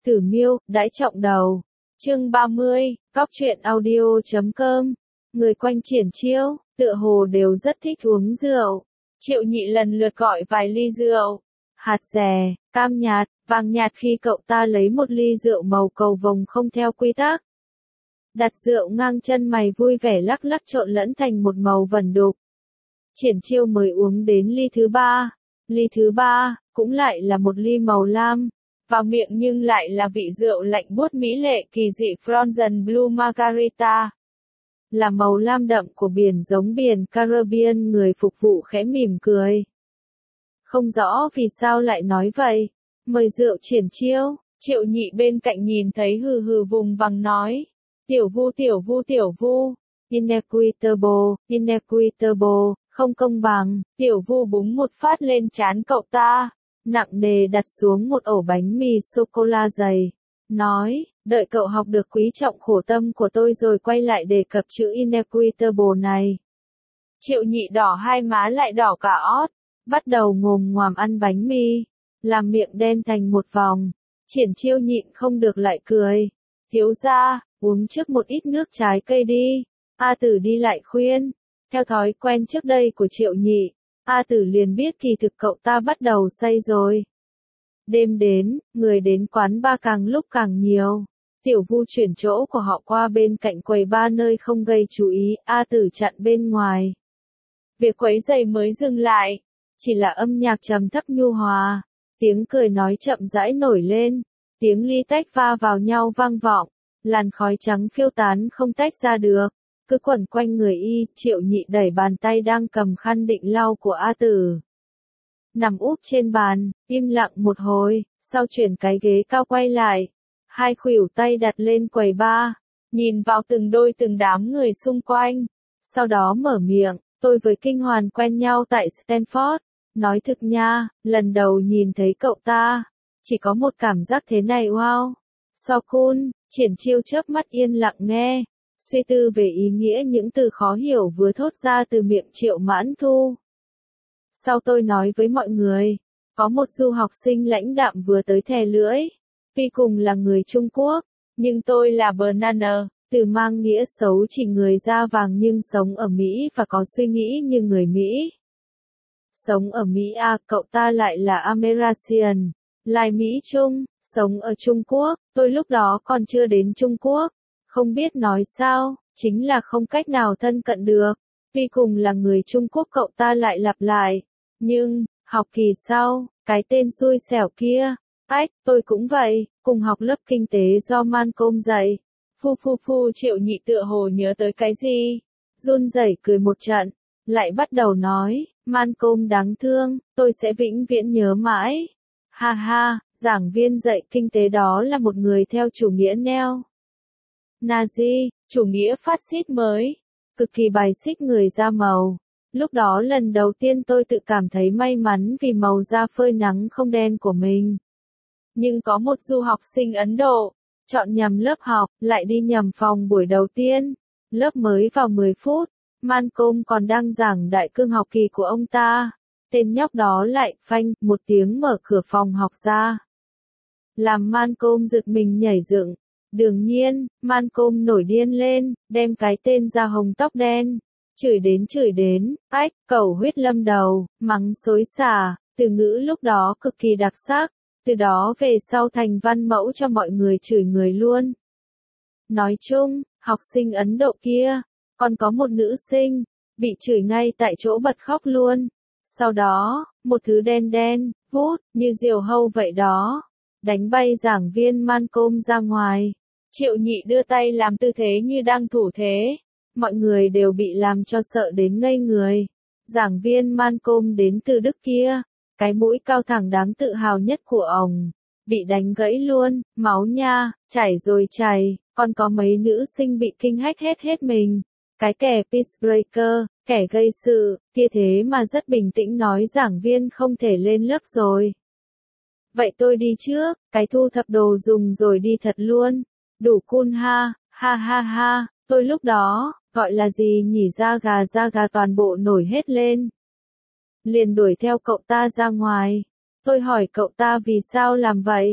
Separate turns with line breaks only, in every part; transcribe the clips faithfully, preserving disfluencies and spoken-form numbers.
Tử Miêu, đãi trọng đầu. Chương ba mươi, góc truyện audio chấm com. Người quanh Triển Chiêu, tựa hồ đều rất thích uống rượu. Triệu Nhị lần lượt gọi vài ly rượu. Hạt dẻ, cam nhạt, vàng nhạt khi cậu ta lấy một ly rượu màu cầu vồng không theo quy tắc. Đặt rượu ngang chân mày vui vẻ lắc lắc trộn lẫn thành một màu vẩn đục. Triển Chiêu mới uống đến ly thứ ba. Ly thứ ba, cũng lại là một ly màu lam. Vào miệng nhưng lại là vị rượu lạnh buốt mỹ lệ kỳ dị Frozen Blue Margarita. Là màu lam đậm của biển giống biển Caribbean, người phục vụ khẽ mỉm cười. Không rõ vì sao lại nói vậy. Mời rượu Triển Chiêu. Triệu Nhị bên cạnh nhìn thấy hừ hừ vùng vằng nói. Tiểu Vu tiểu Vu tiểu Vu. Inequitable, inequitable, không công bằng. Tiểu Vu búng một phát lên trán cậu ta. Nặng nề đặt xuống một ổ bánh mì sô-cô-la dày. Nói, đợi cậu học được quý trọng khổ tâm của tôi rồi quay lại đề cập chữ inequitable này. Triệu Nhị đỏ hai má lại đỏ cả ót. Bắt đầu ngồm ngoàm ăn bánh mì. Làm miệng đen thành một vòng. Triển Chiêu nhịn không được lại cười. Thiếu gia, uống trước một ít nước trái cây đi. A Tử đi lại khuyên. Theo thói quen trước đây của Triệu Nhị, A Tử liền biết kỳ thực cậu ta bắt đầu say rồi. Đêm đến, người đến quán ba càng lúc càng nhiều. Tiểu Vu chuyển chỗ của họ qua bên cạnh quầy ba nơi không gây chú ý, A Tử chặn bên ngoài. Việc quấy rầy mới dừng lại. Chỉ là âm nhạc trầm thấp nhu hòa. Tiếng cười nói chậm rãi nổi lên. Tiếng ly tách va vào nhau vang vọng. Làn khói trắng phiêu tán không tách ra được. Cứ quẩn quanh người y. Triệu Nhị đẩy bàn tay đang cầm khăn định lau của A Tử. Nằm úp trên bàn, im lặng một hồi, sau chuyển cái ghế cao quay lại. Hai khuỷu tay đặt lên quầy ba. Nhìn vào từng đôi từng đám người xung quanh. Sau đó mở miệng, tôi với Kinh Hoàn quen nhau tại Stanford. Nói thực nha, lần đầu nhìn thấy cậu ta. Chỉ có một cảm giác thế này wow. So cool. Triển Chiêu chớp mắt yên lặng nghe. Suy tư về ý nghĩa những từ khó hiểu vừa thốt ra từ miệng Triệu Mãn Thu. Sau tôi nói với mọi người, có một du học sinh lãnh đạm vừa tới thè lưỡi. Tuy cùng là người Trung Quốc, nhưng tôi là banana, từ mang nghĩa xấu chỉ người da vàng nhưng sống ở Mỹ và có suy nghĩ như người Mỹ. Sống ở Mỹ à, cậu ta lại là American, lai Mỹ Trung, sống ở Trung Quốc, tôi lúc đó còn chưa đến Trung Quốc. Không biết nói sao, chính là không cách nào thân cận được. Tuy cùng là người Trung Quốc cậu ta lại lặp lại. Nhưng, học kỳ sau, cái tên xui xẻo kia. Ách, tôi cũng vậy, cùng học lớp kinh tế do Malcolm dạy. Phu phu phu Triệu Nhị tựa hồ nhớ tới cái gì. Run rẩy cười một trận. Lại bắt đầu nói, Malcolm đáng thương, tôi sẽ vĩnh viễn nhớ mãi. Ha ha, giảng viên dạy kinh tế đó là một người theo chủ nghĩa neo Nazi, chủ nghĩa phát xít mới. Cực kỳ bài xích người da màu. Lúc đó lần đầu tiên tôi tự cảm thấy may mắn vì màu da phơi nắng không đen của mình. Nhưng có một du học sinh Ấn Độ, chọn nhầm lớp học, lại đi nhầm phòng buổi đầu tiên. Lớp mới vào mười phút, Malcolm còn đang giảng đại cương học kỳ của ông ta. Tên nhóc đó lại, phanh, một tiếng mở cửa phòng học ra. Làm Malcolm giật mình nhảy dựng. Đương nhiên, Malcolm nổi điên lên, đem cái tên da hồng tóc đen. Chửi đến chửi đến, ách, cẩu huyết lâm đầu, mắng xối xả, từ ngữ lúc đó cực kỳ đặc sắc. Từ đó về sau thành văn mẫu cho mọi người chửi người luôn. Nói chung, học sinh Ấn Độ kia, còn có một nữ sinh, bị chửi ngay tại chỗ bật khóc luôn. Sau đó, một thứ đen đen, vút, như diều hâu vậy đó, đánh bay giảng viên Malcolm ra ngoài. Triệu Nhị đưa tay làm tư thế như đang thủ thế. Mọi người đều bị làm cho sợ đến ngây người. Giảng viên Malcolm đến từ Đức kia, cái mũi cao thẳng đáng tự hào nhất của ông, bị đánh gãy luôn, máu nha, chảy rồi chảy, còn có mấy nữ sinh bị kinh hách hết hết mình. Cái kẻ peacebreaker, kẻ gây sự, kia thế mà rất bình tĩnh nói giảng viên không thể lên lớp rồi. Vậy tôi đi trước, cái thu thập đồ dùng rồi đi thật luôn. Đủ cool ha, ha ha ha, tôi lúc đó, gọi là gì nhỉ, da gà da gà toàn bộ nổi hết lên. Liền đuổi theo cậu ta ra ngoài. Tôi hỏi cậu ta vì sao làm vậy.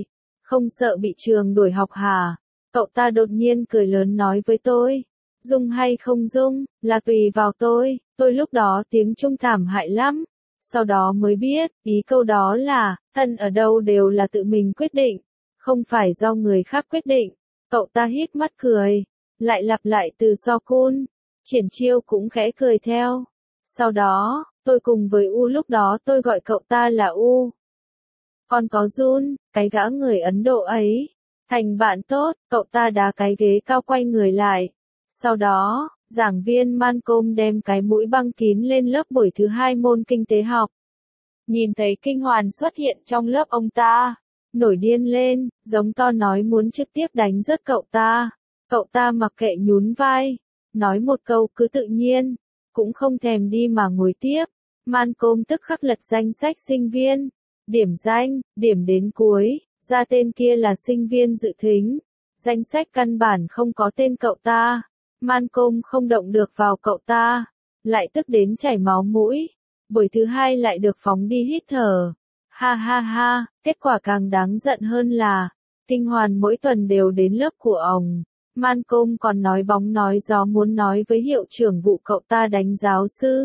Không sợ bị trường đuổi học hả? Cậu ta đột nhiên cười lớn nói với tôi. Dung hay không dung, là tùy vào tôi, tôi lúc đó tiếng Trung thảm hại lắm. Sau đó mới biết, ý câu đó là, thân ở đâu đều là tự mình quyết định, không phải do người khác quyết định. Cậu ta hít mắt cười, lại lặp lại từ so cun. Triển Chiêu cũng khẽ cười theo. Sau đó, tôi cùng với U lúc đó tôi gọi cậu ta là U. Còn có Jun, cái gã người Ấn Độ ấy. Thành bạn tốt, cậu ta đá cái ghế cao quay người lại. Sau đó, giảng viên Malcolm đem cái mũi băng kín lên lớp buổi thứ hai môn kinh tế học. Nhìn thấy Kinh Hoàn xuất hiện trong lớp ông ta, nổi điên lên, giống to nói muốn trực tiếp đánh rớt cậu ta. Cậu ta mặc kệ nhún vai, nói một câu cứ tự nhiên, cũng không thèm đi mà ngồi tiếp. Malcolm tức khắc lật danh sách sinh viên, điểm danh, điểm đến cuối, ra tên kia là sinh viên dự thính. Danh sách căn bản không có tên cậu ta. Malcolm không động được vào cậu ta, lại tức đến chảy máu mũi. Buổi thứ hai lại được phóng đi hít thở. Ha ha ha, kết quả càng đáng giận hơn là, Kinh Hoàn mỗi tuần đều đến lớp của ông. Malcolm còn nói bóng nói gió muốn nói với hiệu trưởng vụ cậu ta đánh giáo sư.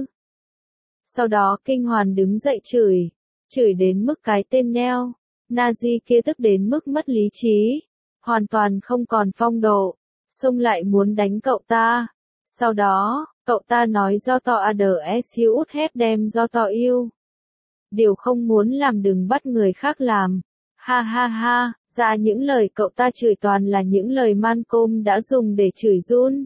Sau đó Kinh Hoàn đứng dậy chửi, chửi đến mức cái tên neo. Nazi kia tức đến mức mất lý trí, hoàn toàn không còn phong độ, xông lại muốn đánh cậu ta. Sau đó, cậu ta nói do to ads út hép đem do to yêu. Điều không muốn làm đừng bắt người khác làm. Ha ha ha, ra những lời cậu ta chửi toàn là những lời Malcolm đã dùng để chửi Jun.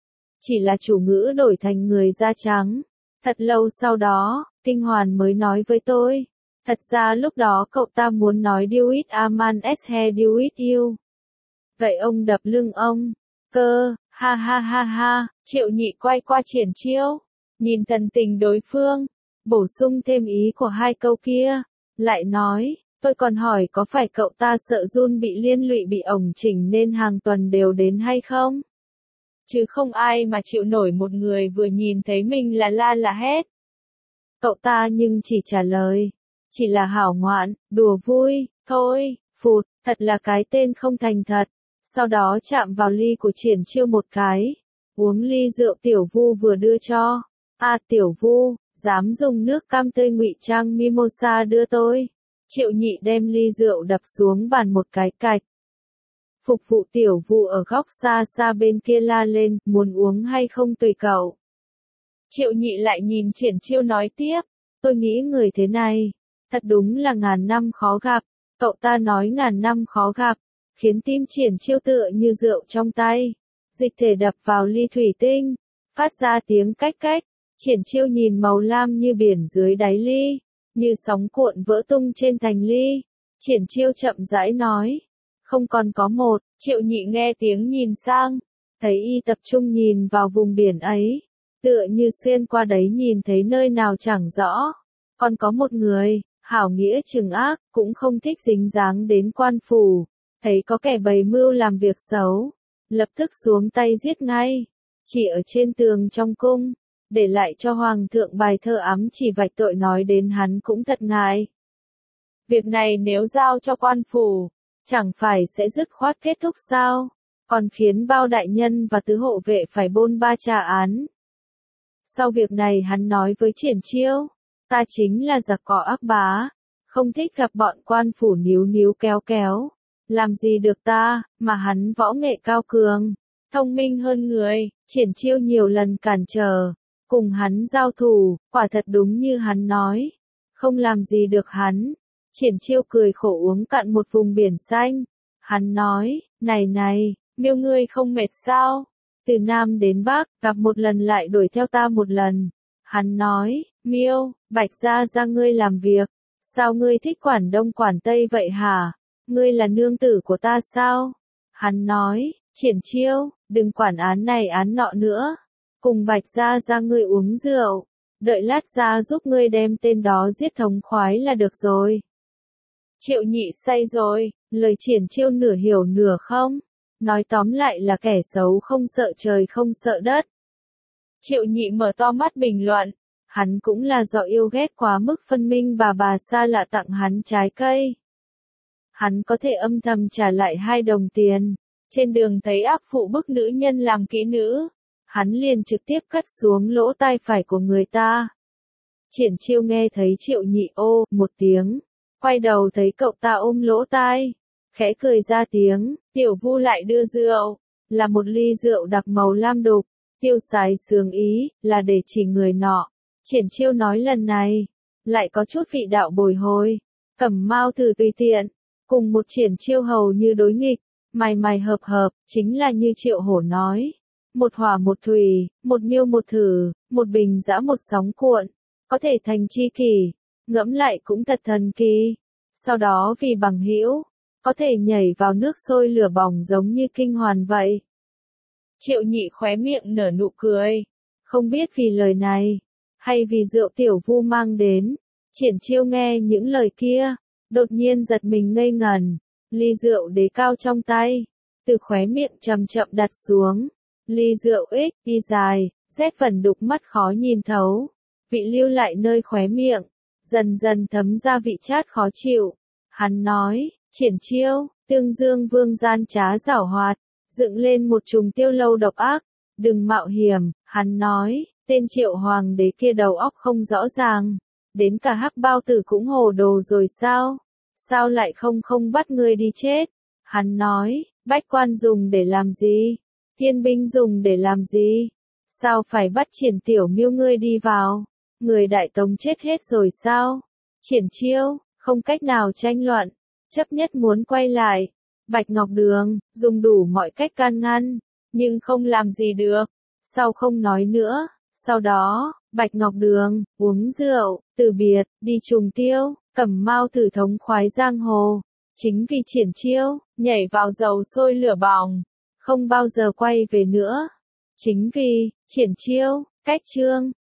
Chỉ là chủ ngữ đổi thành người da trắng. Thật lâu sau đó, Kinh Hoàn mới nói với tôi. Thật ra lúc đó cậu ta muốn nói do it aman he do it you. Vậy ông đập lưng ông. Cơ, ha ha ha ha, Triệu Nhị quay qua Triển Chiêu, nhìn thần tình đối phương, bổ sung thêm ý của hai câu kia, lại nói, tôi còn hỏi có phải cậu ta sợ Jun bị liên lụy bị ổng chỉnh nên hàng tuần đều đến hay không? Chứ không ai mà chịu nổi một người vừa nhìn thấy mình là la là hét. Cậu ta nhưng chỉ trả lời, chỉ là hảo ngoạn, đùa vui, thôi, phụt, thật là cái tên không thành thật. Sau đó chạm vào ly của Triển Chiêu một cái, uống ly rượu Tiểu Vu vừa đưa cho. À Tiểu Vu, dám dùng nước cam tươi ngụy trang mimosa đưa tôi. Triệu Nhị đem ly rượu đập xuống bàn một cái cạch. Phục vụ Tiểu Vu ở góc xa xa bên kia la lên, muốn uống hay không tùy cậu. Triệu Nhị lại nhìn Triển Chiêu nói tiếp, tôi nghĩ người thế này, thật đúng là ngàn năm khó gặp. Cậu ta nói ngàn năm khó gặp, khiến tim Triển Chiêu tựa như rượu trong tay. Dịch thể đập vào ly thủy tinh, phát ra tiếng cách cách. Triển Chiêu nhìn màu lam như biển dưới đáy ly, như sóng cuộn vỡ tung trên thành ly. Triển Chiêu chậm rãi nói, không còn có một. Triệu Nhị nghe tiếng nhìn sang, thấy y tập trung nhìn vào vùng biển ấy, tựa như xuyên qua đấy nhìn thấy nơi nào chẳng rõ. Còn có một người, hảo nghĩa trừng ác, cũng không thích dính dáng đến quan phủ, thấy có kẻ bày mưu làm việc xấu, lập tức xuống tay giết ngay. Chỉ ở trên tường trong cung, để lại cho hoàng thượng bài thơ ám chỉ vạch tội nói đến hắn cũng thật ngại. Việc này nếu giao cho quan phủ, chẳng phải sẽ dứt khoát kết thúc sao, còn khiến bao đại nhân và tứ hộ vệ phải bôn ba trả án. Sau việc này hắn nói với Triển Chiêu, ta chính là giặc cỏ ác bá, không thích gặp bọn quan phủ níu níu kéo kéo, làm gì được ta, mà hắn võ nghệ cao cường, thông minh hơn người. Triển Chiêu nhiều lần cản trở, cùng hắn giao thủ, quả thật đúng như hắn nói, không làm gì được hắn. Triển Chiêu cười khổ uống cạn một vùng biển xanh. Hắn nói, này này, Miêu ngươi không mệt sao? Từ Nam đến Bắc, gặp một lần lại đuổi theo ta một lần. Hắn nói, Miêu, Bạch gia gia ngươi làm việc. Sao ngươi thích quản Đông quản Tây vậy hả? Ngươi là nương tử của ta sao? Hắn nói, Triển Chiêu, đừng quản án này án nọ nữa. Cùng Bạch gia gia ngươi uống rượu. Đợi lát ra giúp ngươi đem tên đó giết thống khoái là được rồi. Triệu Nhị say rồi, lời Triển Chiêu nửa hiểu nửa không. Nói tóm lại là kẻ xấu không sợ trời không sợ đất. Triệu Nhị mở to mắt bình luận. Hắn cũng là do yêu ghét quá mức phân minh bà bà xa lạ tặng hắn trái cây. hắn có thể âm thầm trả lại hai đồng tiền. Trên đường thấy ác phụ bức nữ nhân làm kỹ nữ, hắn liền trực tiếp cắt xuống lỗ tai phải của người ta. Triển Chiêu nghe thấy Triệu Nhị ô một tiếng, quay đầu thấy cậu ta ôm lỗ tai, khẽ cười ra tiếng. Tiểu Vu lại đưa rượu, là một ly rượu đặc màu lam đục. Tiêu Sái sướng ý, là để chỉ người nọ. Triển Chiêu nói lần này, lại có chút vị đạo bồi hồi. Cẩm Mao thử tùy tiện, cùng một Triển Chiêu hầu như đối nghịch, mày mày hợp hợp, chính là như Triệu Hổ nói. Một hỏa một thủy, một miêu một thử, một bình giã một sóng cuộn, có thể thành tri kỷ, ngẫm lại cũng thật thần kỳ. Sau đó vì bằng hữu, có thể nhảy vào nước sôi lửa bỏng giống như kinh hoàn vậy. Triệu Nhị khóe miệng nở nụ cười, không biết vì lời này, hay vì rượu Tiểu Vu mang đến. Triển Chiêu nghe những lời kia, đột nhiên giật mình ngây ngẩn, ly rượu đế cao trong tay, từ khóe miệng chậm chậm đặt xuống. Ly rượu ích, đi dài, rét phần đục mắt khó nhìn thấu, vị lưu lại nơi khóe miệng, dần dần thấm ra vị chát khó chịu. Hắn nói, Triển Chiêu, Tương Dương Vương gian trá giảo hoạt, dựng lên một trùng tiêu lâu độc ác, đừng mạo hiểm. Hắn nói, tên Triệu Hoàng đế kia đầu óc không rõ ràng, đến cả Hắc Bao Tử cũng hồ đồ rồi sao? Sao lại không không bắt ngươi đi chết? Hắn nói, bách quan dùng để làm gì? Thiên binh dùng để làm gì? Sao phải bắt Triển Tiểu Miêu ngươi đi vào? Người Đại Tống chết hết rồi sao? Triển Chiêu, không cách nào tranh luận, chấp nhất muốn quay lại. Bạch Ngọc Đường, dùng đủ mọi cách can ngăn, nhưng không làm gì được. Sau không nói nữa, sau đó, Bạch Ngọc Đường, uống rượu, từ biệt, đi trùng tiêu, Cẩm Mao thử thống khoái giang hồ. Chính vì Triển Chiêu, nhảy vào dầu sôi lửa bỏng, không bao giờ quay về nữa. Chính vì, Triển Chiêu, cách chương.